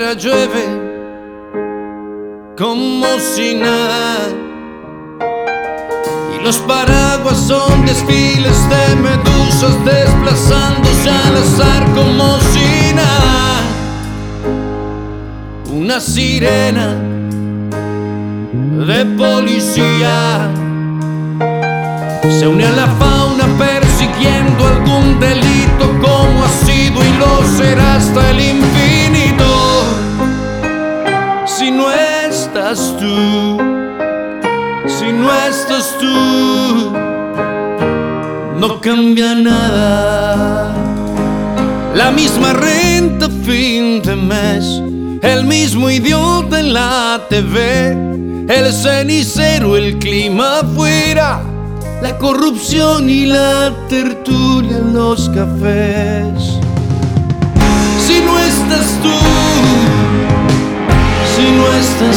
afuera llueve como si nada, y los paraguas son desfiles de medusas desplazándose al azar como si nada. Una sirena de policía se une a la fauna persiguiendo algún delito, como ha sido y lo será hasta el infinito. Si no estás tú, si no estás tú, no cambia nada. La misma renta fin de mes, el mismo idiota en la TV, el cenicero, el clima afuera, la corrupción y la tertulia en los cafés. Si no estás tú, si no estás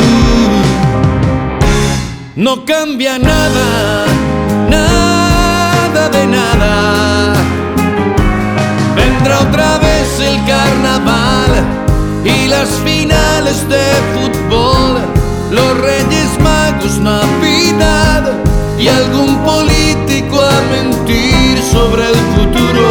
tú, no cambia nada, nada de nada. Vendrá otra vez el carnaval y las finales de fútbol, los Reyes Magos, Navidad y algún político a mentir sobre el futuro.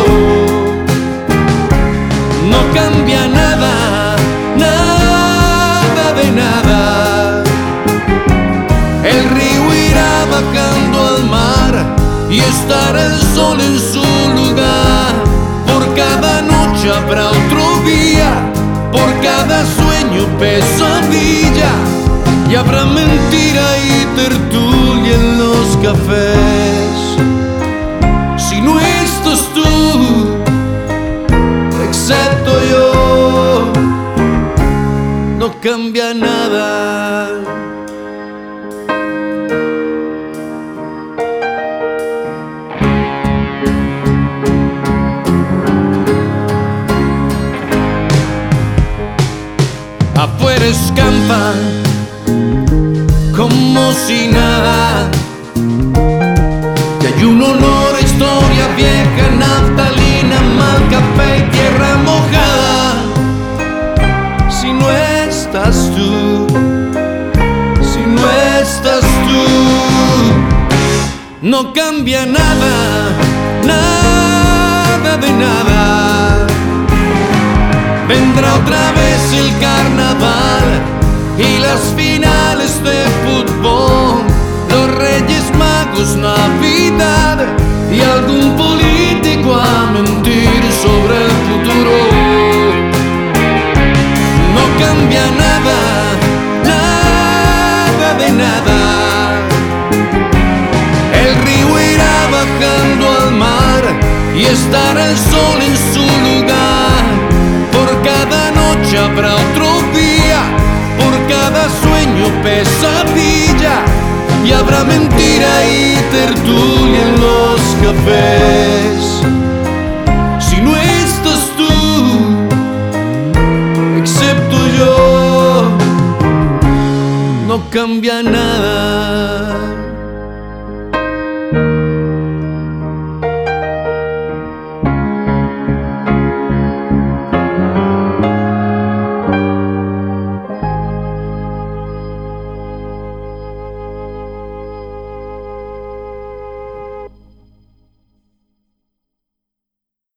No cambia nada, nada de nada. El río irá bajando al mar y estará el sol en su lugar. Por cada noche habrá otro día, por cada sueño pesadilla, y habrá mentira y tertulia en los cafés. Si no estás tú, excepto yo, no cambia nada. Afuera escampa como si nada, que hay un olor a historia vieja, naftalina, mal café y tierra mojada. Si no estás tú, si no estás tú, no cambia nada, nada de nada. Vendrá otra vez el carnaval y las finales de fútbol, los Reyes Magos, Navidad y algún político a mentir sobre el futuro. No cambia nada, nada de nada. El río irá bajando al mar y estará el sol en su lugar. Por cada noche habrá otro día, por cada sueño pesadilla, y habrá mentira y tertulia en los cafés. Si no estás tú, excepto yo, no cambia nada.